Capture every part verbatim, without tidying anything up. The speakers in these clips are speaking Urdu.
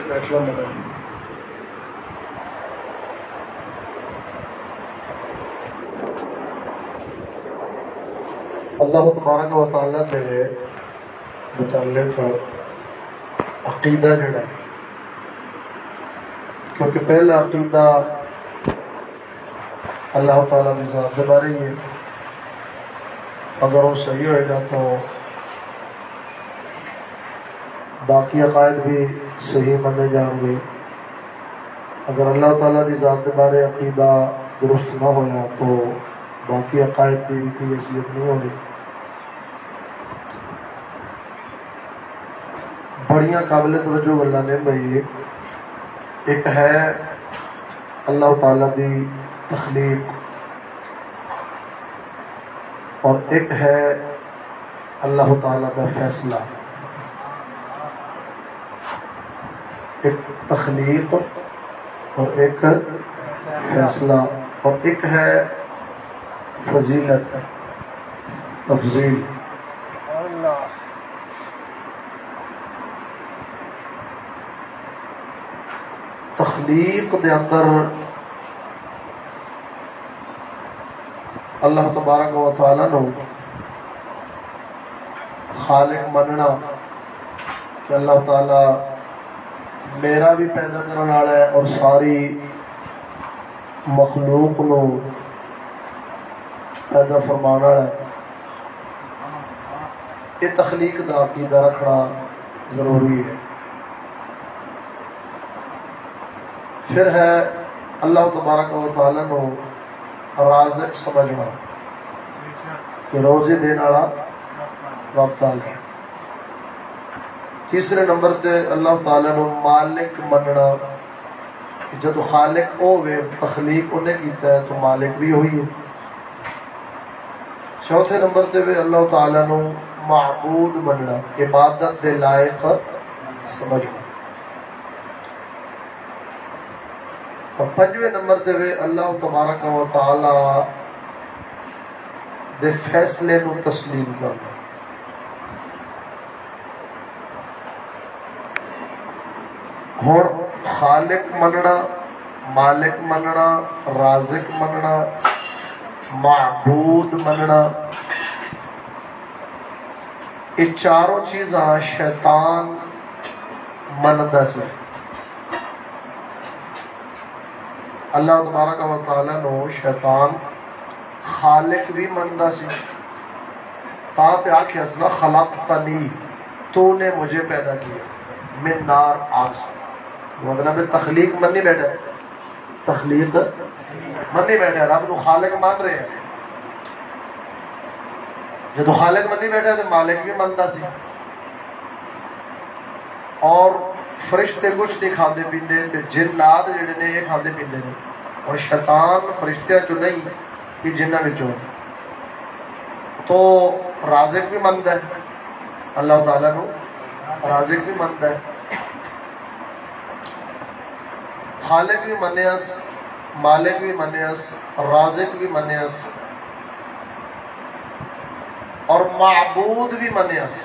بیٹھنا منا. اللہ تبارک و تعالیٰ دے متعلق عقیدہ جڑا ہے، کیونکہ پہلا عقیدہ اللہ تعالیٰ کی ذات کے بارے ہی ہے. اگر وہ صحیح ہوئے گا تو باقی عقائد بھی صحیح مانے جان گے. اگر اللہ تعالیٰ کی ذات کے بارے عقیدہ درست نہ ہویا تو باقی عقائد کی بھی کوئی حیثیت نہیں ہونی. بڑیاں قابل توجہ گلاں نے بھائی. ایک ہے اللہ تعالیٰ کی تخلیق اور ایک ہے اللہ تعالیٰ کا فیصلہ. ایک تخلیق اور ایک فیصلہ اور ایک ہے فضیلت تفضیل. تخلیق دے اندر اللہ تبارک و تعالیٰ نو خالق مننا کہ اللہ تعالیٰ میرا بھی پیدا کرنے والا ہے اور ساری مخلوق نو پیدا فرمانا ہے. یہ تخلیق دا عقیدہ رکھنا ضروری ہے. پھر ہے اللہ تبارک و تعالیٰ نو رازق سمجھنا کہ روزی دین والا رب تعالیٰ. تیسرے نمبر تے اللہ تعالیٰ نو مالک مننا کہ جدو خالق ہوئے تخلیق انہیں کیتا ہے تو مالک بھی ہوئی ہے. چوتھے نمبر تے بھی اللہ تعالیٰ نو معبود مننا، عبادت دے لائق سمجھنا. اور پنجویں نمبر تے بھی اللہ تبارک و تعالیٰ دے فیصلے نو تسلیم کرنا. ہن خالق مننا، مالک مننا، رازق مننا، معبود مننا، یہ چاروں چیزاں شیطان مندا سی. اللہ تبارک و تعالیٰ نو شیطان خالق بھی مندا سی. تا تے آکھیا اس نا خلقتنی، تو نے مجھے پیدا کیا، من نار، آگ سے. مطلب تخلیق منی بیٹھا، تخلیق منی بیٹھا، رب نو خالق مان رہے ہیں. جدو خالق منی بیٹھا تو مالک بھی مندا سی. اور فرشتے کچھ نہیں کھاندے پیندے تے جنات جڑے نے یہ کھاندے پیندے نے. اور شیطان فرشتیاں چ نہیں، یہ جنہاں وچوں. تو رازق بھی مندا ہے، اللہ تعالیٰ نو رازق بھی مندا ہے. خالق بھی منیس، مالک بھی منیس، رازق بھی منیس اور معبود بھی منیس.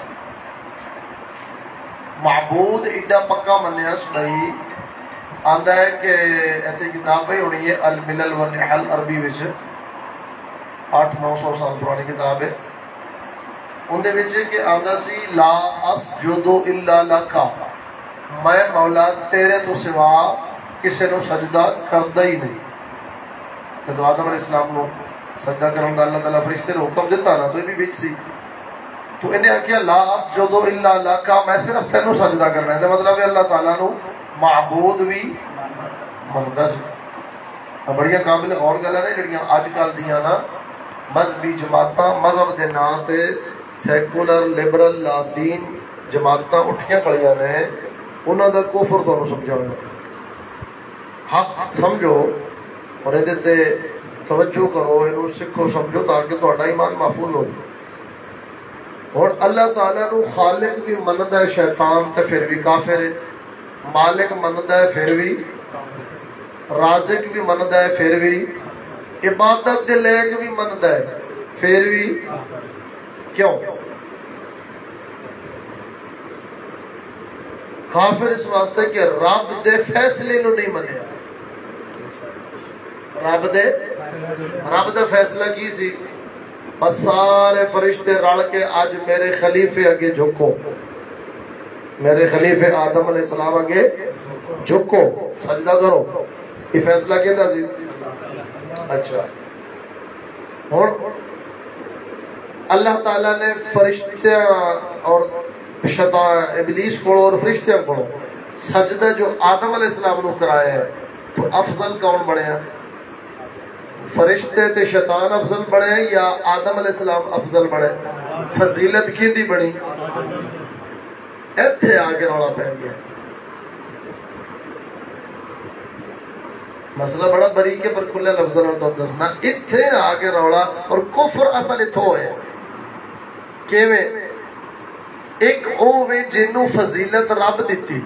معبود ایڈا پکا منیس بھائی آندا ہے کہ ایتھے کتاب پہ ہونی ہے الملل والنحل عربی وچ، آٹھ نو سو سال پرانی کتاب ہے. اندے وچ کہ آندا سی لا اسجد الا لک، میں مولا تیرے تو سوا کسی نو سجدہ کردا ہی نہیں. جدو آدم علیہ السلام نو سجدہ کرن دا اللہ تعالیٰ فرشتے نے حکم دیتا نا تو یہ بھی وچ سی. تو انہیں آخیا لا اسجد الا لک، میں صرف تینوں سجدہ کرنا ہے. مطلب ہے اللہ تعالیٰ نو معبود بھی مندا سی. بڑیاں قابل اور گلاں نے جڑیاں اج کل دیاں نا مذہبی جماعتاں مذہب دے نام تے سیکولر لبرل لادین جماعتاں اٹھیاں کھڑیاں نے، انہاں دا کفر تانوں سمجھاؤں. حق سمجھو اور یہ تے توجہ کرو، یہ سکھو سمجھو تاکہ تہاڈا ایمان محفوظ ہو. اور اللہ تعالیٰ نو خالق بھی مندا ہے شیطان تے پھر بھی کافر ہے، مالک مندا ہے پھر بھی، رازق بھی مندا ہے پھر بھی، عبادت دے لائق بھی مندا ہے پھر بھی. کیوں؟ کافر اس واسطے کہ رب دے فیصلے نو نہیں منیا. رب دے رب دا فیصلہ کی سی؟ بس سارے فرشتے رل کے آج میرے خلیفے اگے جھکو، میرے خلیفے آدم علیہ السلام اگے جھکو، سجدہ کرو. یہ فیصلہ کہندا سی. اچھا ہن اللہ تعالیٰ نے فرشتے اور شیطان ابلیس کو اور فرشتے کو سجدہ جو آدم علیہ السلام نو کرایا ہے، تو افضل کون بنیا؟ فرشتے تے شیطان افضل بنے یا آدم علیہ السلام افضل بنے؟ فضیلت کی دی بنی؟ ایتھے آگے رولا پہ گیا. مسئلہ بڑا باریک ہے پر کھلے لفظ نال دسنا. ایتھے آگے رولا. اور کفر اصل اتھوں ہوئے کیویں؟ ایک اوے جنوں فضیلت رب دیتی،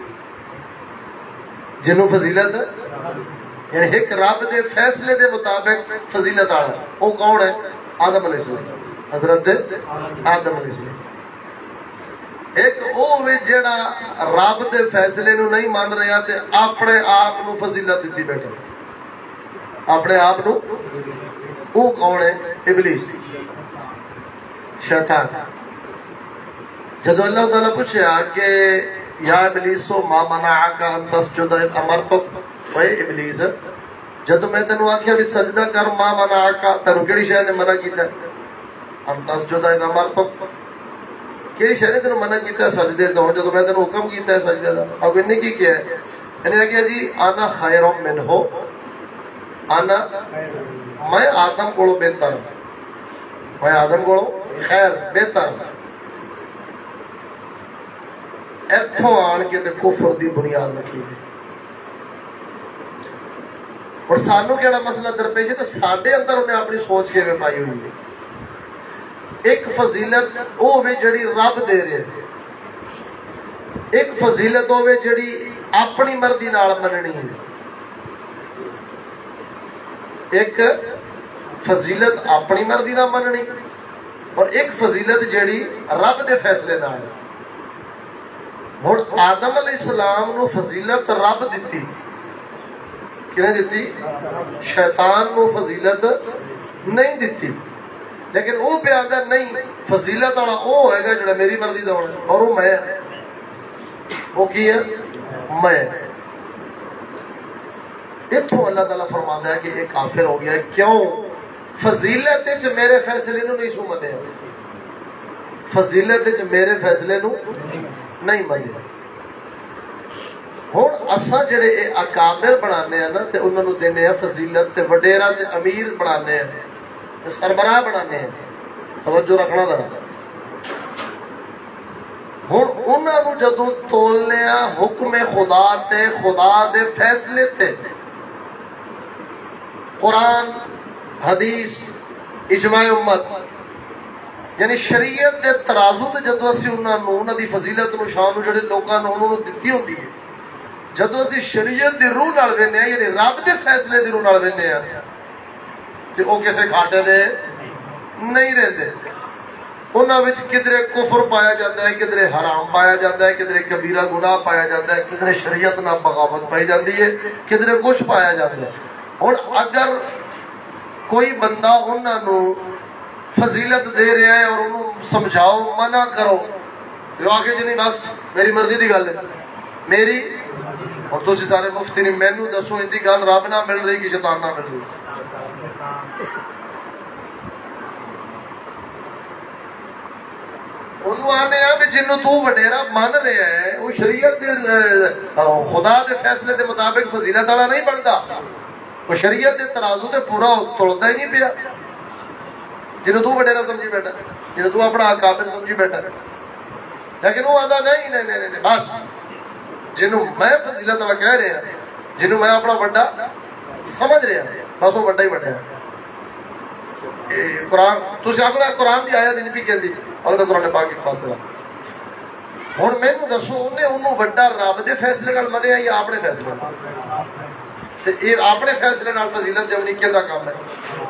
جنوں فضیلت یعنی ایک رب دے فیصلے دے مطابق فضیلت آڑا. وہ کون ہے؟ آدم علیہ السلام، حضرت آدم علیہ السلام. ایک اوے جڑا رب دے فیصلے نو نہیں مان رہا تے اپنے آپ نو فضیلت دیتی بیٹھا، اپنے آپ نو. وہ کون ہے؟ ابلیس، شیطان. جدو اللہ تعالیٰ پوچھا کہ یا ابلیسو ما منعک ان تسجد اذ امرتک، اے ابلیس جدو میں تینوں آکھیا بھی سجدہ کر، ما منعک، تینوں کیڑی شے نے منع کیتا ہے؟ ان تسجد اذ امرتک، کیڑی شے نے تینوں منع کیتا ہے سجدے تو جدو میں تینوں حکم کیتا ہے سجدے دا؟ اب انہیں کی کیا ہے؟ انہیں کہا جی انا خیر منہ، انا میں آدم کولو بہتر، میں آدم کولو خیر بہتر. ایتھوں آن کے تے کفر دی بنیاد رکھی گئی. اور سانو کیڑا مسئلہ درپیش ہے؟ تو ساڈے اندر انہیں اپنی سوچ کے میں پائی ہوئی ہے. ایک فضیلت وہ ہوئے جڑی رب دے رہے، ایک فضیلت ہوئے جڑی اپنی مرضی نال مننی ہے. ایک فضیلت اپنی مرضی نال مننی اور ایک فضیلت جڑی رب دے فیصلے نال. ہن آدم علیہ السلام نو فضیلت رب دیتی، کنے دیتی؟ شیطان نو فضیلت نہیں دیتی. لیکن وہ پہ آدھا نہیں، فضیلت والا وہ ہوئے گا جڑا میری مرضی دا ہونا، اور وہ میں، وہ کی ہے؟ میں. اتھوں اللہ تعالیٰ فرماتا ہے کہ ایک کافر ہو گیا ہے. کیوں؟ فضیلت وچ میرے فیصلے نو نہیں سو منیا، فضیلت وچ میرے فیصلے نو نہیں منیا. ہن اساں جڑے اے اکابر بنانے ہیں نا تے انہاں نو دینے ہیں فضیلت تے وڈیرا تے امیر بنانے ہیں تے سربراہ بنانے ہیں. توجہ رکھنا ذرا. ہن انہاں نو جدوں تولنے آ حکم خدا تے خدا دے فیصلے تے، قرآن حدیث اجماع امت یعنی شریعت دے ترازو تے جدو اسی انہاں نو انہاں دی فضیلت نو شان نو جڑے لوکاں نو انہاں نو دتی ہوندی ہے، جدو اسی شریعت دی روح نال وینے ہیں یعنی رب دے فیصلے دی روح نال وینے ہیں تے او کسے کھاٹے دے نہیں رہندے. انہاں وچ کدرے کفر پایا جاتا ہے، کدرے حرام پایا جاتا ہے، کدرے کبیرہ گناہ پایا جاتا ہے، کدرے شریعت نال بغاوت پائی جاتی ہے، کدرے کچھ پایا جاتا ہے. اور اگر کوئی بندہ انہاں نو فضیلت دے رہا ہے اور انہوں سمجھاؤ منع کرو تو آگے جی نہیں بس میری مرضی دی گل ہے میری، اور تسی سارے مفتی نے مینوں دسو ان دی گل رب نہ مل رہی کہ شیطان نہ مل رہی؟ انہوں آنے ہیں کہ جنہوں تو وڈیرا مان رہے ہیں وہ شریعت دے خدا دے فیصلے دے مطابق فضیلت والا نہیں بنتا، وہ شریعت دے ترازو تے پورا تولدا ہی نہیں پیا. جنہوں تو وڈیرا سمجھی بیٹھا، جنہوں تو اپنا اکابر سمجھی بیٹھا، لیکن وہ آدھا نہیں نہیں نہیں نہیں بس جنہوں میں فضیلت والا کہہ رہے ہیں، جنہوں میں اپنا بڑا سمجھ رہے ہیں، بس وہ بڑا ہی بڑا ہے. قرآن تسی اپنا قرآن دی آیت نہیں پی کہندی اور تو قرآن پاک کے پاس رہا. ہن مینوں دسو انہیں انہوں بڑا رب دے فیصلے نال منیا یا اپنے فیصلے نال؟ تے یہ اپنے فیصلے نال فضیلت جمنی کیدا کام ہے؟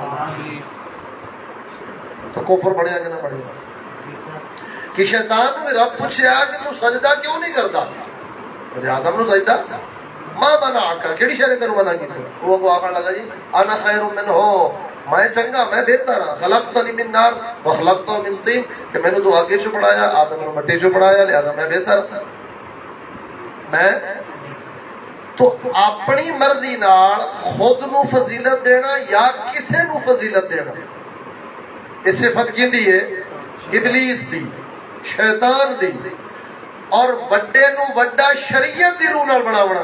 تو کفر بڑھیا کہ نہ بڑھیا؟ کہ شیطان نے رب پوچھا کہ تو سجدہ کیوں نہیں کرتا؟ میرے آدم نو سجدہ ماں منا آکا کیڑی شہر تینوں منع کی وہ کو آخر لگا جی انا خیر من ہو میں چنگا میں بہتر ہاں خلقتنی من نار وخلقتہ من طین کہ میں نے تو آگے چو پڑھایا آدم نے مٹی چو پڑھایا لہذا میں بہتر میں تو اپنی مرضی نال خود نو فضیلت دینا یا کسے نو فضیلت دینا اس صفت کی دی ہے ابلیس دی شیطان دی اور وڈے نو وڈا شریعت دی روح نال بناونا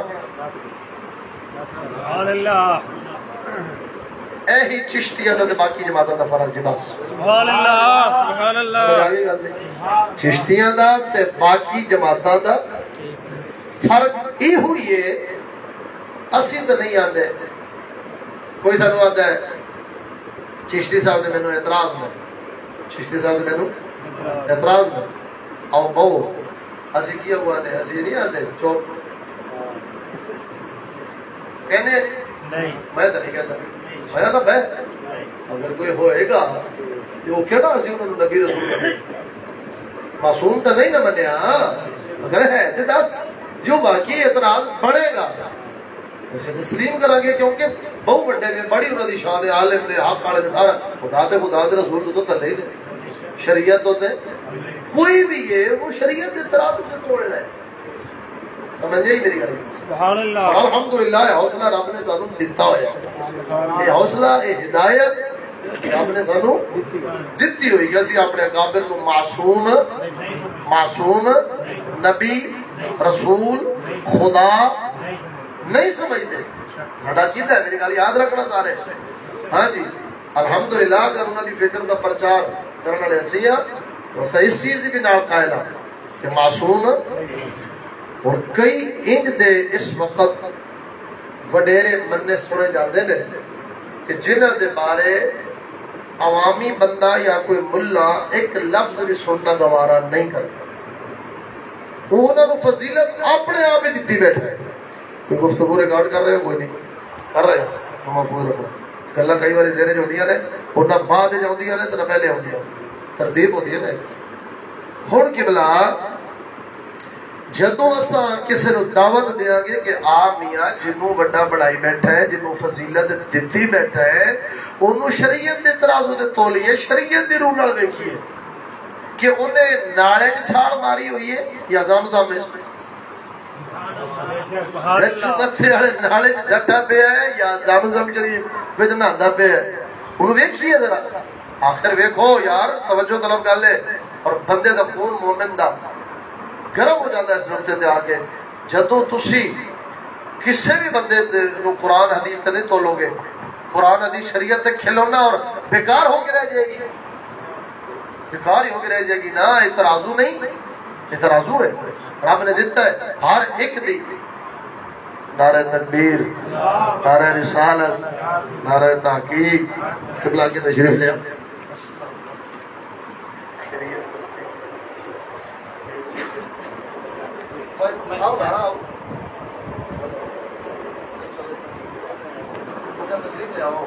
سبحان اللہ اے ہی چشتیاں دا باقی جماعتاں دا فرق جی بس سبحان اللہ سبحان اللہ چشتیاں دا تے باقی جماعتاں دا فرق یہ ہوئی ہے اسی تو نہیں آتے کوئی سانو آتا ہے چشتی صاحب نے مینوں اعتراض میں چشتی صاحب نے مینوں اعتراض میں آؤ بہو اسی کیا ہوا نے اسی نہیں آتے چوپ کہنے میں تو نہیں کہتا میں نا بہ اگر کوئی ہوئے گا تو وہ کہنا اسی انہوں نے نبی رسول کرنے معصوم تو نہیں نہ منیا اگر ہے تو دس جو باقی اعتراض بڑھے گا اسے تسلیم کرا گے کیونکہ بہو بڑے نے بڑی انہوں دی شان عالم نے حق والے نے سارا خدا تے خدا تے رسول تو تلے نے شریعت ہوتے کوئی بھی ہے وہ شریعت اعتراض تے توڑ رہا ہے سمجھے ہی میری گل سبحان اللہ اور الحمدللہ حوصلہ رب نے سانو دتا ہوا یہ حوصلہ یہ ہدایت رب نے سانو دتی ہوئی کہ اسی اپنے اکابر کو معصوم معصوم نبی رسول خدا نہیں سمجھتے ساڈا کیتا ہے میری گل یاد رکھنا سارے ہاں جی الحمدللہ اگر انہاں دی فکر دا پرچار کرن والے اسی ہاں تو اس چیز دی بھی نال قائل ہاں کہ معصوم اور کئی انج دے اس وقت وڈیرے مننے سنے جاندے نے کہ جنہ دے بارے عوامی بندہ یا کوئی ملا ایک لفظ بھی سننا گوارا نہیں کرتا وہ انہوں نے فضیلت اپنے آپ ہی دیتی بیٹھا ہے کوئی گفتگو ریکارڈ کر رہے ہو کوئی نہیں کر رہے ہو محفوظ رکھو گلا کئی بار زیرے جو ہوندیاں نے وہ نہ بعد جو ہوندیاں نے تو نہ پہلے ہوندیاں ترتیب ہوتی ہے نا ہن قبلہ جدوں اساں کسی نو دعوت دیاں گے کہ آ میاں جنوں بڑا بڑائی بیٹھا ہے جنوں فضیلت دتی بیٹھا ہے انہوں شریعت دے ترازو تے تولیے شریعت دی روح نال ویکھیے کہ انہیں نالے چھاڑ ماری ہوئی ہے یا زمزم میں بچو بچے والے نالے جٹا پیا ہے یا زمزم شریف وچ نہاندا پیا ہے انہوں ویکھیے ذرا آخر ویکھو یار توجہ طلب کر لے اور بندے دا خون مومن دا گرم ہو جاتا ہے اس نقطے تے آگے جدوں تسی کسے بھی بندے نو قرآن حدیث تے نہیں تولو گے قرآن حدیث شریعت تے کھلونا اور بیکار ہو کے رہ جائے گی بیکار ہی ہو کے رہ جائے گی نا اعتراضو نہیں اعتراضو ہے رب نے دیتا ہے ہر ایک دی نعرہ تکبیر نعرہ رسالت نعرہ تحقیق قبلہ کی تشریف لیا آؤ نا آؤ تشریف لے آؤ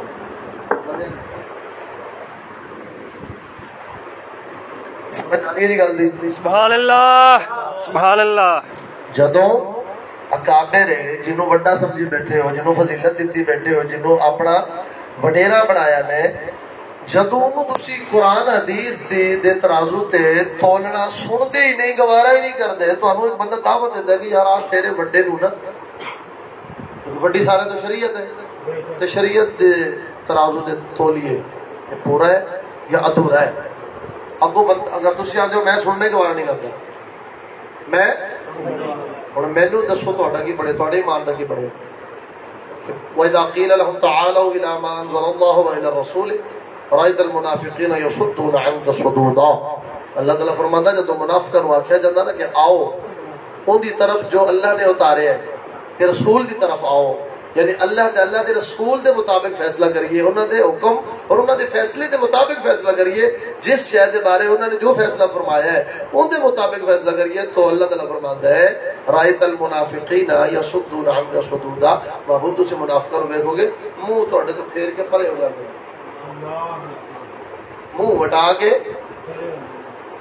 سمجھ آنی ہے گل دی سبحان اللہ سبحان اللہ جدوں اکابر ہے جنوں وڈا سمجھی بیٹھے ہو جنوں فضیلت دیتی بیٹھے ہو جنوں اپنا وڈیرا بنایا نے جدوں انہوں تسی قرآن حدیث دے دے ترازو تے تولنا سن دے ہی نہیں گوارا ہی نہیں کر دے تو انہوں ایک بندہ دعوت دیتا ہے کہ یار آج تیرے وڈے نو نا وڈی سارے تو شریعت ہے تے شریعت دے ترازو دے تولیے یہ پورا ہے یا ادھورا ہے اگو بند اگر تسی آتے ہو میں سننے گوارا نہیں کرتا میں اور مینوں دسو تہاڈا کی پڑھے تہاڈے ایمان دا کی پڑھے وَإِذَا قِيلَ لَهُمْ تَعَالَوْا إِلَىٰ مَا أَنزَلَ اللَّهُ وَإِلَى الرَّسُولِ رَأَيْتَ الْمُنَافِقِينَ يَصُدُّونَ عَنكَ صُدُودًا اللہ تعالیٰ فرماتا ہے جب منافقاں نوں آکھیا جاندا نا کہ آؤ اون دی طرف جو اللہ نے اتارے ہے کہ رسول دی طرف آؤ یعنی اللہ تے اللہ دے رسول دے مطابق فیصلہ کریے انہاں دے حکم اور انہاں دے فیصلے دے مطابق فیصلہ کریے جس شے دے بارے انہاں نے جو فیصلہ فرمایا ہے ان دے مطابق فیصلہ کریے تو اللہ تعالیٰ فرماتا ہے رایت المنافقین یصدون عنک صدودا محبوب تسی منافقاں نوں ویکھو گے منہ تہاڈے تو پھیر کے پرے ہو جاندے منہ وٹا کے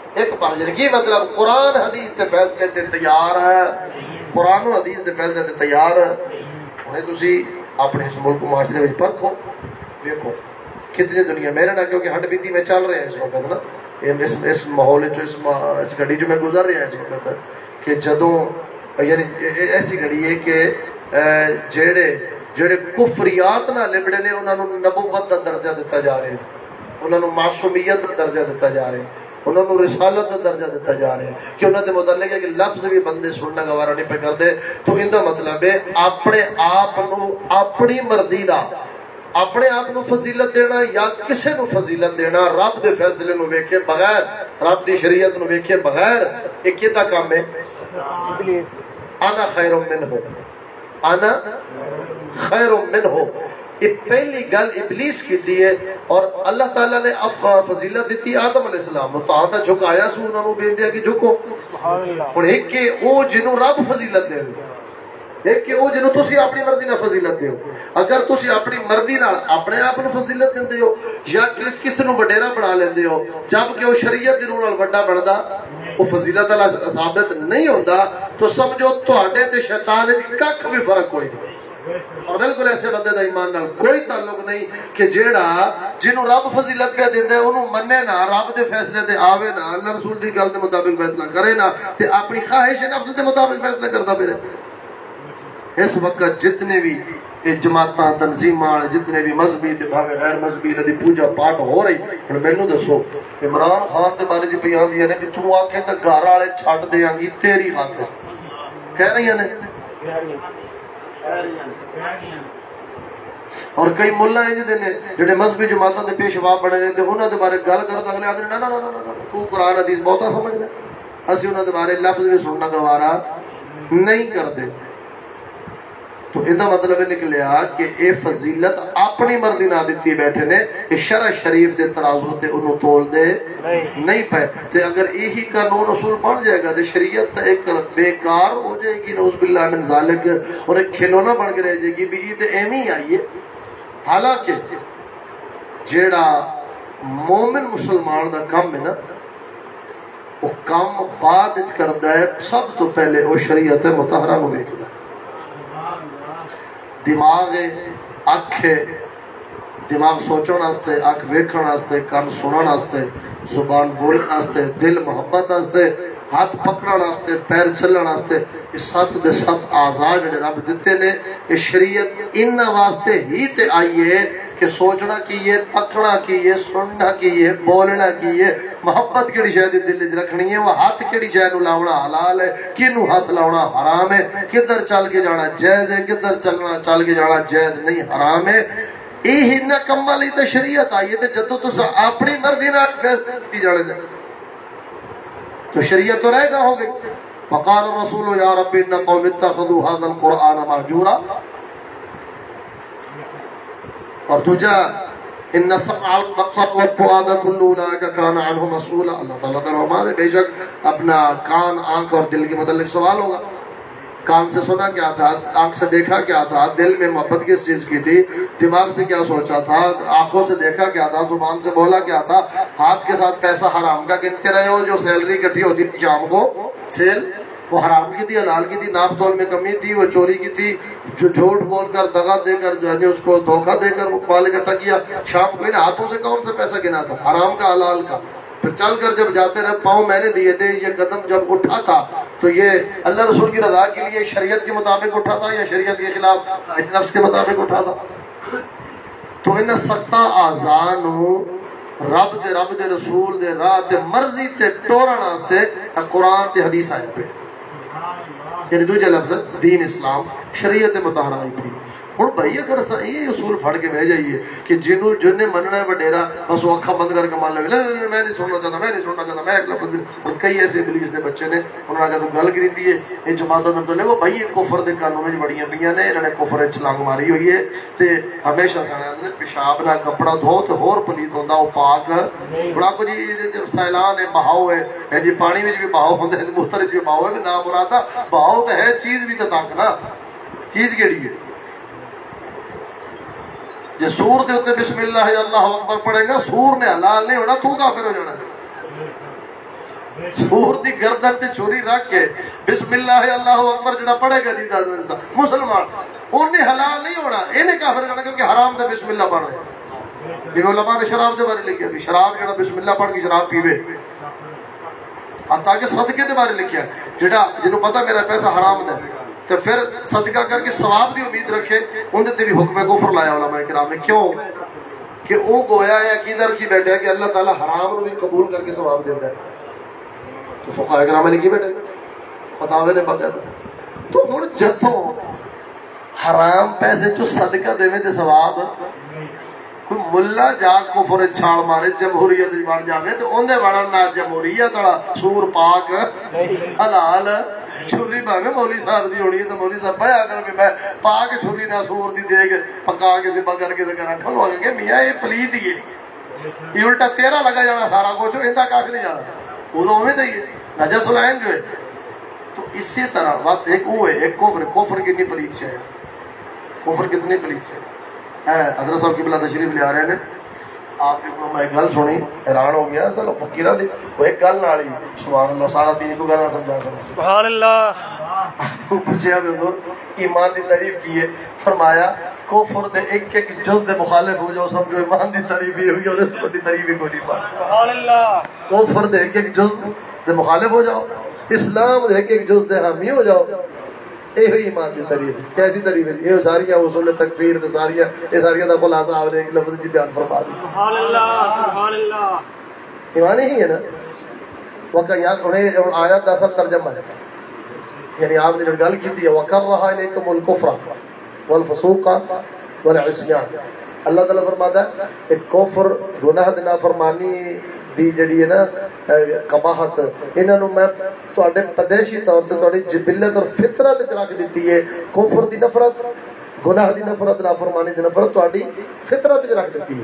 ایک پاس یعنی کی مطلب قرآن حدیث کے فیصلے تے تیار ہے، قرآن و حدیث کے فیصلے تے تیار ہے. انہیں تسی اپنے اس ملک معاشرے میں پرکھو دیکھو کتنی دنیا میرے نہ کیونکہ ہڈ بیتی میں چل رہے ہیں اس وقت نا اس اس ماحول چ اس گھڑی جو میں گزر رہا اس وقت کہ جدوں یعنی ایسی گھڑی ہے کہ جڑے جڑے کفریات نہ لبڑے نے انہوں نے نبوت کا درجہ دیتا جا رہا ہے، انہوں نے معصومیت کا درجہ دیتا جا رہا ہے، انہوں نے رسالت کا درجہ دیتا جا رہا ہے کہ انہوں نے متعلق ہے کہ لفظ بھی بندے سننا گوارا نہیں پہ کرتے. تو ان کا مطلب ہے اپنے آپ اپنی مرضی دا اپنے آپ نو فضیلت دینا یا کسے نو فضیلت دینا رب دے فیصلے نو ویکھے بغیر رب دی شریعت نو ویکھے بغیر ایک کیتا کام ہے انا خیر منہ انا خیر منہ. یہ پہلی گل ابلیس کی ہے اور اللہ تعالیٰ نے فضیلت دیتی آدم علیہ السلام نو تا تا جھکایا سو انہوں نے بین دیا کہ جھکو اور ایک کہ او جنوں رب فضیلت دے ایک کہ او جنوں تسی اپنی مرضی نہ فضیلت دیو. اگر تسی اپنی مرضی نال اپنے آپ نو فضیلت دیندے ہو یا کس کس نو وڈیرا بنا لیندے ہو جب کہ او شریعت دے نال وڈا بندا او فضیلت والا ثابت نہیں ہوندا تو سمجھو تواڈے تے شیطان وچ ککھ بھی فرق کوئی نہیں. اور بالکل ایسے بندے دا ایمان نال کوئی تعلق نہیں کہ جیڑا جنوں رب فضیلت پہ دیندا ہے اونوں مننے نہ رب دے فیصلے تے آوے نہ اللہ رسول دی گل دے مطابق فیصلہ کرے نہ تے اپنی خواہش نفس دے مطابق فیصلہ کردا پھرے. اس وقت جتنے بھی جماعتاں تنظیماں جتنے بھی مذہبی تے بھاوے غیر مذہبی دی پوجا پاٹ ہو رہی ہن مینوں دسو عمران خان دے بارے جو بیان دیا نے کہ تو آکھے تے گھر والے چھڈ دیاں گی تیری خاطر کہہ رہی ہیں اور کئی ملا ہیں جڑے جڑے مذہبی جماعتاں دے پیشوا بنے نے تے انہاں دے بارے گل کرو تے اگلے آدھے نا نا نا نا تو قرآن حدیث بہتا سمجھنا اسی انہاں دے بارے لفظ بھی سننا گوارا نہیں کرتے. تو ادا مطلب نکلیا کہ اے فضیلت اپنی مرضی نہ دیتی بیٹھے نے شرع شریف دے ترازو تے انہوں تول دے نہیں پائے. تے اگر یہی قانون اصول بن جائے گا تے شریعت ایک بیکار ہو جائے گی نعوذ باللہ من ذالک اور ایک کھلونا بن کے رہ جائے گی بھی یہ ایویں ہی آئیے. حالانکہ جیڑا مومن مسلمان دا کام ہے نا وہ کام بعد کرتا ہے سب تو پہلے وہ شریعت مطہرہ نو ویکھدا ہے. دماغ اکھ دماغ سوچن واسطے اکھ ویکھن واسطے کان سنن واسطے زبان بولن واسطے دل محبت واسطے ہاتھ پکڑن واسطے پیر چلن واسطے یہ سات دے سات اعضاء جڑے رب دتے نے یہ شریعت ان واسطے ہی تے آئیے کہ سوچنا کیے تکنا کیے سننا کیے بولنا کیے محبت کیڑی شے دے دل وچ رکھنی ہے وہ ہاتھ کیڑی شے نو لاونا حلال ہے کینو ہاتھ لاونا حرام ہے کدھر چل کے جانا جائز ہے کدھر چلنا چل کے جانا جائز نہیں حرام ہے. یہ نہ کما لئی تے شریعت آئی ہے تے جدوں تساں اپنی مرضی نال فیصلہ کیتی جانے تو شریعت تو رہ گا ہو گئی. وقال الرسول یا رب ان قوم اتخذوا هذا القرآن مهجورا. اور دوجا ان السمع والبصر والفؤاد كل اولئك كان عنه مسؤولا. اللہ تعالیٰ تعالیٰ ہمارے بے شک اپنا کان آنکھ اور دل کے متعلق سوال ہوگا. کان سے سنا کیا تھا آنکھ سے دیکھا کیا تھا دل میں محبت کس چیز کی تھی دماغ سے کیا سوچا تھا آنکھوں سے دیکھا کیا تھا زبان سے بولا کیا تھا ہاتھ کے ساتھ پیسہ حرام کا گنتے رہے ہو جو سیلری کٹھی ہوتی تھی شام کو سیل وہ حرام کی تھی حلال کی تھی ناپ تول میں کمی تھی وہ چوری کی تھی جو جھوٹ بول کر دغا دے کر جو ہے اس کو دھوکہ دے کر وہ مال اکٹھا کیا شام کو ہاتھوں سے کون سے پیسہ گنا تھا حرام کا حلال کا. پھر چل کر جب جاتے رہے پاؤں میں نے دیے تھے یہ قدم جب اٹھا تھا تو یہ اللہ رسول کی رضا کے لیے شریعت کے مطابق اٹھا تھا یا شریعت کے خلاف نفس کے مطابق اٹھا تھا. تو ان ستا آزان رب دے رب دے رسول دے راہ دے مرضی تے ٹورن واسطے قرآن تے حدیث آئے پہ یعنی دوجہ لفظ دین اسلام شریعت مطہرہ آئی پہ. ہوں بھائی اگر یہ اصول پھڑ کے بہ جائیے کہ جنہوں جن نے مننا ہے وڈیرا بس وہ اکھا بند کر کے مان لے میں نہیں سننا چاہتا میں نہیں سننا چاہتا میں ایک لفظ بھی. اور کئی ایسے ابلیس دے بچے نے انہوں نے کہا تم گل کریندی ہے یہ جماعتاں دے تو لے وہ بھائی یہ کفر دے قانون وچ بڑیاں پیاں نے انہوں نے کفر وچ چھلانگ ماری ہوئی ہے تے ہمیشہ ساڈے اندر پیشاب نال کپڑا دھو تے ہور پلیت ہوندا او پاک بڑا کو جی سیلان ہے بہاؤ ہے جی پانی وچ بھی بہاؤ ہوندا ہے تے موتر وچ بھی بہاؤ ہے نا مرادا بہاؤ تے ہے چیز بھی تے تک نا چیز کیڑی ہے جے سور دے ہوتے بسم اللہ یا اللہ اکبر پڑھے گا سور نے حلال نہیں ہونا تو کافر ہو جانا سور دی گردن تے چھری رکھ کے بسم اللہ اللہ اکبر جڑا پڑھے گا دیدہ دیدہ مسلمان انہیں حلال نہیں ہونا، انہیں کافر کرنا کیونکہ حرام تے بسم اللہ پڑھ رہے ہیں۔ علماء نے شراب دے بارے لکھیا بھی شراب جڑا بسم اللہ پڑھ کے شراب پیوے، تاکہ صدقے دے بارے لکھیا جڑا جنہوں پتہ میرا پیسہ حرام دے تو پھر صدقہ کر کے ثواب دی امید رکھے، ان دے بھی حکم کفر لایا علماء کرام نے۔ کیوں کہ وہ گویا ہے عقیدہ رکھی بیٹھے ہیں کہ اللہ تعالیٰ حرام رو بھی قبول کر کے ثواب دیتا ہے، تو فقہ کرام نے کی بیٹھے فتاوے نے پکا تھا۔ تو ہن جتوں حرام پیسے چو صدقہ دے میں تے ثواب کوئی ملا جا کفر چھاڑ مارے جمہوریت بن جاوے تو اندے بڑھن نہ جمہوریت والا سور پاک حلال چھری باوے مولوی صاحب دی ہونی ہے تو مولوی صاحب بھائی اگر بھی میں پاک چھری نہ سور دی دے کے پکا کے ذبح کر کے کرا ٹھلو آ کے میاں یہ پلید ہی ہے، یہ الٹا تیرا لگا جانا سارا کچھ اندا کاک نہیں جانا، وہ تو ہمیں دئیے نجس العین جو ہے۔ تو اسی طرح بات ایک وہ ہے، ایک کفر کفر کتنی پلید سے ہے، کفر کتنی پلید سے ہے۔ حضرت صاحب کی بلا تشریف لے آ رہے ہیں، آپ نے میں ایک گل سنی حیران ہو گیا، اصل فقیرہ دی وہ ایک گل نال ہی سبحان اللہ سارا دین کو گل نہ سمجھا کر سبحان اللہ پوچھا حضور ایمان دی تعریف کی ہے، فرمایا کفر دے ایک ایک جز دے مخالف ہو جاؤ سمجھو ایمان دی تعریف ہی ہوئی اور اس پر دی تعریف ہی کو نہیں پا سبحان اللہ، کفر دے ایک ایک جز دے مخالف ہو جاؤ، اسلام دے ایک ایک جز دے حامی ہو جاؤ، یہ ایمان کی تعریف ہے۔ کیسی تعریف ہے؟ یہ ساری اصول تکفیر تے ساری یہ ساری دا خلاصہ آپ نے ایک لفظ جی بیان فرما دیا۔ سبحان اللہ سبحان اللہ، ایمان ہی ہے نا۔ وقت یاد انہیں آیات کا اصل ترجمہ ہے، یعنی آپ نے جو گل کی تھی وَكَرَّهَ إِلَيْكُمُ الْكُفْرَ وَالْفُسُوقَ وَالْعِصْيَانَ، اللہ تعالیٰ فرماتا ہے ایک کفر گناہ دی نافرمانی دی جڑی ہے نا قباحت انہاں نو میں تواڈے پدیشی طور تے تواڈی جبلت اور فطرت وچ رکھ دتی ہے، کفر دی نفرت گناہ دی نفرت نافرمانی دی نفرت تواڈی فطرت وچ رکھ دتی ہے۔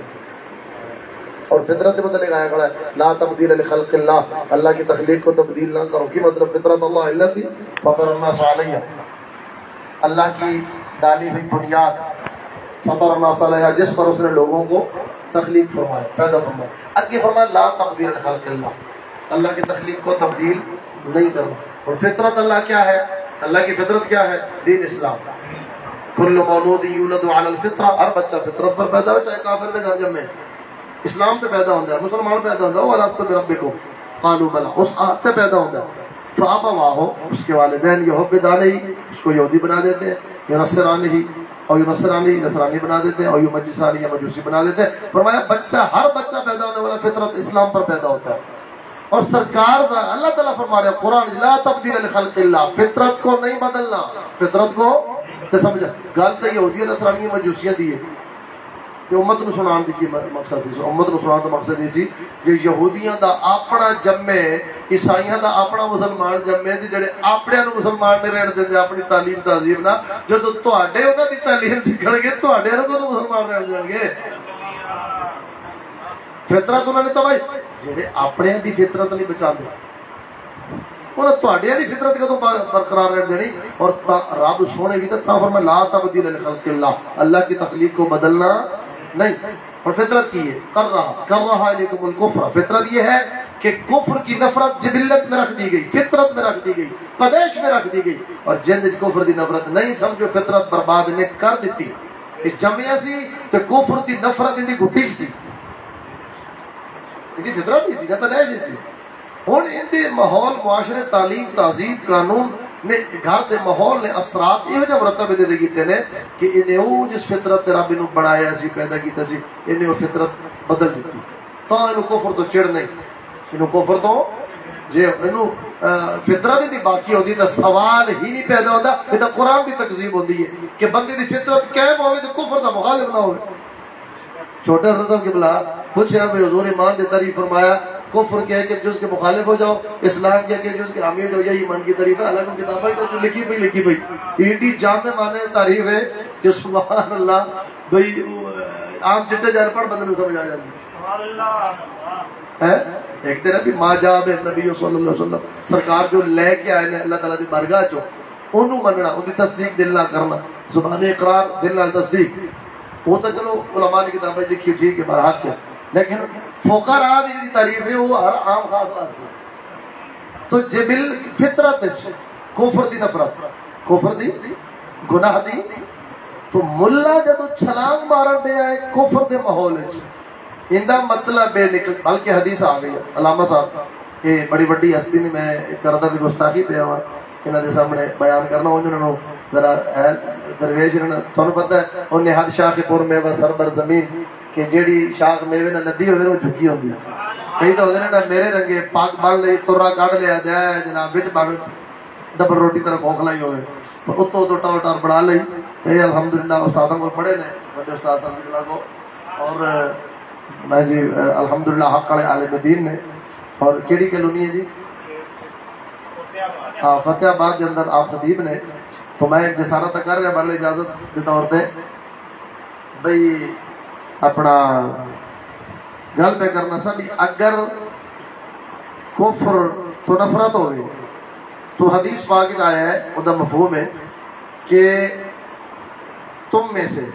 اور فطرت متعلق آیا کھڑا ہے لا تبدیل لخلق اللہ، اللہ کی تخلیق کو تبدیل نہ کرو، کی مطلب فطرت اللہ التی فطر الناس علیہ، اللہ کی ڈالی ہوئی بنیاد فطر الناس علیہ جس پر اس نے لوگوں کو تخلیق فرمایا پیدا فرمایا۔ اگے فرمایا لا تبدیل لخلق اللہ، اللہ کی تخلیق کو تبدیل نہیں کرنا۔ اور فطرت اللہ کیا ہے؟ اللہ کی فطرت کیا ہے؟ دین اسلام۔ کل مولود یولد علی الفطرہ، ہر بچہ فطرت پر پیدا ہو چاہے کافر دے گھر جمے، اسلام تے پیدا ہوتا ہے، مسلمان پیدا ہوتا ہے، وہ الست بربکم قالوا بلا، اس آت تے پیدا ہوتا ہے۔ فابواہ، اس کے والدین یحودانی اس کو یہودی بنا دیتے ہیں، یا نصرانی اور یو نصرانی نصرانی بنا دیتے ہیں، اور یو مجوسی یا مجوسی بنا دیتے ہیں۔ فرمایا بچہ ہر بچہ پیدا ہونے والا فطرت اسلام پر پیدا ہوتا ہے۔ اور سرکار دا اللہ تعالیٰ فرما رہے ہیں قرآن لا تبدیل لخلق اللہ، فطرت کو نہیں بدلنا، فطرت کو تے سمجھا گل تو یہودی نصرانی مجوسیاں دی ہے کہ امت نو سنان دی کی مقصد سی، امت نو سنان دا مقصد یہ سی جو یہودیاں دا اپنا جمے عیسائیاں دا اپنا مسلمان جمے تے جڑے اپنے نو مسلمان نہیں رہن دیندے اپنی تعلیم تہذیب نہ، جدوں تواڈے انہاں دی تعلیم سکھن گے تواڈے نو کدوں مسلمان رہن دین گے؟ فطرت انہوں نے تباہی جڑے اپنے دی فطرت نہیں بچاندے انہاں تواڈے دی فطرت کدوں برقرار رہن دینی؟ اور رب سونے بھی تا فرمایا لا تبدیل لخلق اللہ، اللہ کی تخلیق کو بدلنا نہیں۔ اور فطرت کی ہے کر رہا کر رہا علیکم الکفر، فطرت یہ ہے کہ کفر کی نفرت جبلت میں رکھ دی گئی، فطرت میں رکھ دی گئی، پیدائش میں رکھ دی گئی، اور جن کفر دی نفرت نہیں سمجھو فطرت برباد نے کر دیتی۔ یہ جمعہ سی تو کفر دی نفرت ان دی گھٹی سی، ان دی فطرت ہی سی نہ پیدائش ہی سی۔ ہن ان دے ماحول معاشرے تعلیم تہذیب قانون نے گھر دے ماحول نے اثرات یہ جو مرتب دے دے کیتے نے کہ انہوں جس فطرت رب نو بنایا سی پیدا کیتا سی انہیں وہ فطرت بدل دیتی، تا انہوں کفر تو چڑ نہیں، انہوں کفر تو جے انہوں فطرت ہی نہیں باقی ہوتی تو سوال ہی نہیں پیدا ہوتا، یہ تو قرآن کی تکذیب ہوتی ہے کہ بندے دی فطرت قائم ہوئے تو کفر دا مخالف نہ ہوئے۔ چھوٹے حضرت صاحب کے بلا پوچھا بھائی حضور ایمان دے تعریف فرمایا کفر کہہ کے جز کے مخالف ہو جاؤ، اسلام کہہ کے جز کے حامی ہو جاؤ، یہی ایمان کی تعریف ہے۔ حالانکہ کتابیں تو لکھی پئی لکھی پئی ایٹی جامع معنی تعریف ہے کہ سبحان اللہ بھائی عام چٹے جان پڑھ بندے کو سمجھ آ جاتی سبحان اللہ ہے۔ ایک دن ابھی ما جاب نبی صلی اللہ علیہ وسلم سرکار جو لے کے آئے نے اللہ تعالیٰ دی بارگاہ چو انہوں مننا، ان کی تصدیق دل نہ کرنا، زبان اقرار دل نہ تصدیق، وہ تو چلو علماء کی کتابیں لکھی ٹھیک ہے برحق ہے، لیکن فقراء دی تعریف ہے وہ ہر عام خاص واسطے تو جبل فطرت کفر دی نفرت کفر دی گناہ دی تو ملا جدو چھلانگ مارن دیا ہے کفر دے ماحول اندہ مطلب ہے نکل بلکہ حدیث آ گئی علامہ صاحب یہ بڑی بڑی ہستی نے میں کردہ دی گستاخی پہ ہوا انہوں نے سامنے بیان کرنا انہوں نے ذرا درویش انہوں نے تھوڑا پتہ ہے انہوں نے حد شاخ پور میوہ سر بر زمین کہ جیڑی شاخ میوے نہ لدی ہوئے وہ جھکی ہوندی کئی تو ہوتے ہیں میرے رنگے پاک بال لئی تورا کاڑ لیا جائے جناب بچ باگ ڈبل روٹی طرح کھوکھلائی ہوئے اتو تو ٹاو ٹار بڑھا لئی یہ الحمدللہ استادوں کو پڑھے نے بڑے استاد صاحب کو اور میں جی الحمدللہ حق والے عالم دین نے اور کیڑی کالونی ہے جی ہاں فتح آباد کے اندر آپ خطیب نے تو میں جسارت کر گیا بھلے اجازت دیتا اور تے بھئی اپنا گل پہ کرنا سا بھی اگر کفر تو نفرت ہوگی تو حدیث پاک آیا ہے وہ دا مفہوم ہے کہ تم میں سے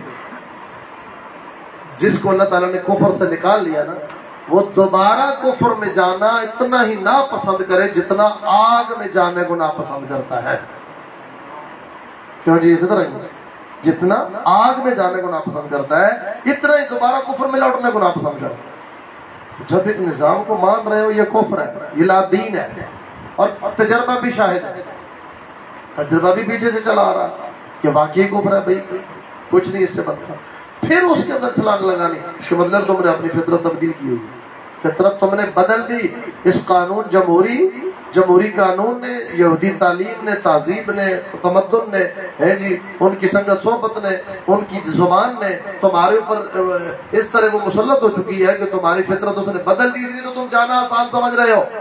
جس کو اللہ تعالیٰ نے کفر سے نکال لیا نا وہ دوبارہ کفر میں جانا اتنا ہی ناپسند کرے جتنا آگ میں جانے کو ناپسند کرتا ہے. کیوں جی اسی طرح جتنا آگ میں جانے کو ناپسند کرتا ہے اتنا ہی دوبارہ کفر میں لوٹنے کو ناپسند کرتا ہے. جب ایک نظام کو مان رہے ہو یہ کفر ہے, یہ لا دین ہے, اور تجربہ بھی شاہد ہے, تجربہ بھی پیچھے سے چلا آ رہا کہ واقعی کفر ہے بھائی کچھ نہیں اس سے بنتا, پھر اس کے اندر چھلانگ لگانی, اس کا مطلب تم نے اپنی فطرت تبدیل کی ہوئی, فطرت تم نے بدل دی. اس قانون جمہوری جمہوری قانون نے, یہودی تعلیم نے, تہذیب نے, تمدن نے ہے جی, ان کی سنگت صحبت نے, ان کی زبان نے تمہارے اوپر اس طرح وہ مسلط ہو چکی ہے کہ تمہاری فطرت اس نے بدل دی, اس لیے تو تم جانا آسان سمجھ رہے ہو.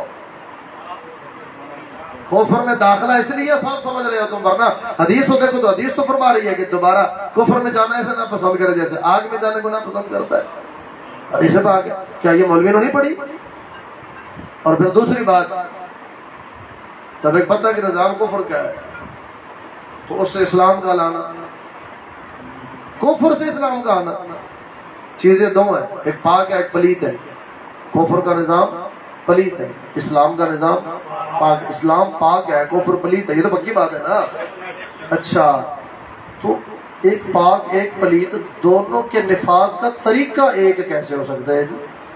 کفر میں داخلہ اس لیے آسان سمجھ رہے ہو تم, ورنہ حدیث ہوتے کو تو حدیث تو فرما رہی ہے کہ دوبارہ کفر میں جانا ایسے نہ پسند کرے جیسے آگ میں جانے کو نہ پسند کرتا ہے. حدیث پہ آ گیا, کیا یہ مولوی نے نہیں پڑھی؟ اور پھر دوسری بات, جب ایک پتہ کہ نظام کفر کیا ہے تو اس سے اسلام کا لانا, کفر سے اسلام کا آنا, چیزیں دو ہیں, ایک پاک ہے ایک پلیت ہے. کفر کا نظام پلیت ہے, اسلام کا نظام پاک. اسلام پاک ہے, کفر پلیت ہے, یہ تو پکی بات ہے نا. اچھا تو ایک پاک ایک پلیت, دونوں کے نفاذ کا طریقہ ایک کیسے ہو سکتا ہے جی؟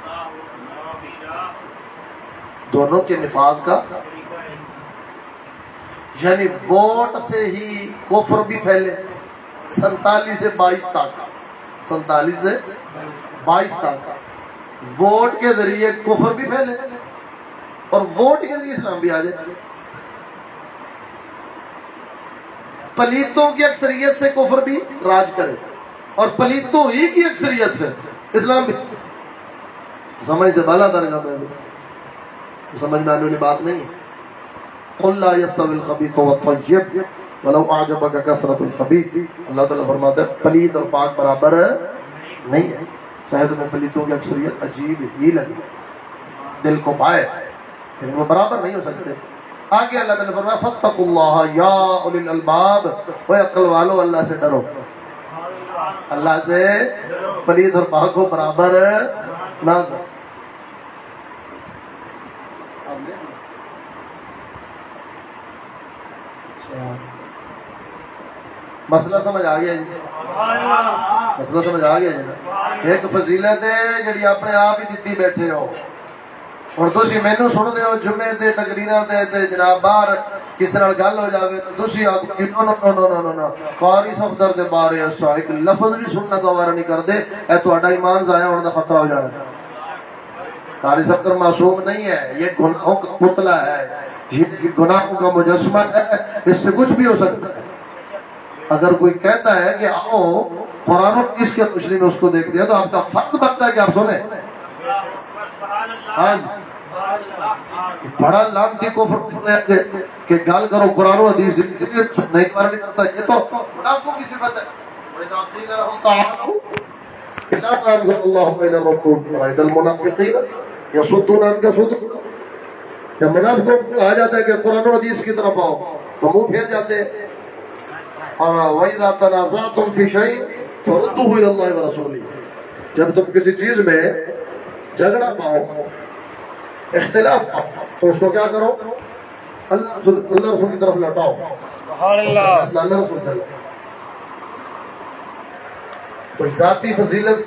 دونوں کے نفاذ کا یعنی ووٹ سے ہی کفر بھی پھیلے, سنتالیس سے بائیس تک, سنتالیس سے بائیس تک ووٹ کے ذریعے کفر بھی پھیلے اور ووٹ کے ذریعے اسلام بھی آ جائے. پلیتوں کی اکثریت سے کفر بھی راج کرے اور پلیتوں ہی کی اکثریت سے اسلام بھی. سمجھ سے بالا درگاہ میں سمجھ میں آنے والی بات نہیں ہے. قل لا يستوي الخبيث والطيب ولو اعجبك كثرة الخبيث. اللہ تعالیٰ فرماتا ہے پلید اور پاک برابر نہیں ہے, چاہے تمہیں پلیتوں کی اکثریت عجیب ہی لگے, دل کو پائے, لیکن وہ برابر نہیں ہو سکتے. آگے اللہ تعالیٰ نے فرمایا فاتقوا اللہ یا اولی الالباب, وہ عقل والو اللہ سے ڈرو, اللہ سے پلید اور پاک کو برابر نہ کرو. مسئلہ سمجھ آ گیا جی, مسئلہ سمجھ آ گیا جی نا. ایک فضیلت ہے جڑی اپنے آپ ہی دیتی بیٹھے ہو, اور تسی مینوں سن دے ہو جمعے تے تقریراں تے تے جناب باہر کس نال گل ہو جاوے تو تسی آپ نو نو نو نو نو نو قاری صفدر دے بارے اس ایک لفظ بھی سننا گوارا نہیں کردے, اے تہاڈا ایمان ضائع ہونے دا خطرہ ہو جانا. قاری صفدر معصوم نہیں ہے, یہ گناہوں کا پتلا ہے, یہ گناہوں کا مجسمہ ہے, اس سے کچھ بھی ہو سکتا ہے. اگر کوئی کہتا ہے کہ آؤ قرآن و حدیث کے روشنی میں اس کو دیکھتے ہیں تو آپ کا فرض بنتا ہے کہ آپ سنیں. ہاں بڑا لعنتی کفر ہے کہ گال کرو قرآن و حدیث نہیں کرتا, یہ تو منافقوں کی صفت ہے. وَإِذَا قِيلَ لَهُمْ تَعَالَوْا إِلَىٰ مَا أَنزَلَ اللَّهُ وَإِلَى الرَّسُولِ رَأَيْتَ الْمُنَافِقِينَ يَصُدُّونَ عَنْكَ صُدُورًا. جب منافقوں کو کہا جاتا ہے کہ قرآن و حدیث کی طرف آؤ تو منہ پھیر جاتے ہیں. اور وَإِذَا تَنَازَعْتُمْ فِي شَيْءٍ فَرُدُّوهُ إِلَى اللَّهِ وَرَسُولِهِ. جب تم کسی چیز میں جھگڑا پاؤ, اختلاف پاؤ, تو اس کو کیا کرو, اللہ رسول اللہ رسول کی طرف لوٹاؤ. سبحان اللہ. فیصلہ اللہ رسول چل. تو ذاتی فضیلت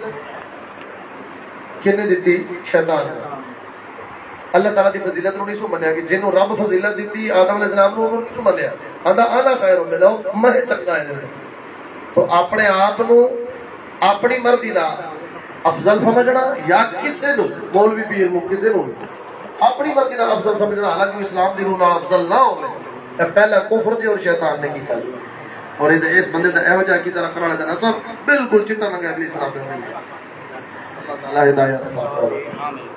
کنے دیتی؟ شیطان نے. اللہ تعالیٰ دی فضیلت نو نہیں سو منیا کہ جنہوں رب فضیلت دیتی آدم علیہ السلام نو نہیں سو منیا. آدھا آنا خیر منہ میں چنگا ہے. تو اپنے آپ نو اپنی مرضی دا افضل سمجھنا یا کسے نو مولوی پیر نو کسے نو اپنی مرضی دا افضل سمجھنا، حالانکہ اسلام دی نو افضل نہ ہوئے. پہلا کفر جی اور شیطان نے کیتا. اور اس بندے دا ایہو جا کی طرح کرانے دا نصب بالکل چٹا لگا ابلیس رب نے. اللہ تعالی ہدایت عطا فرمائے.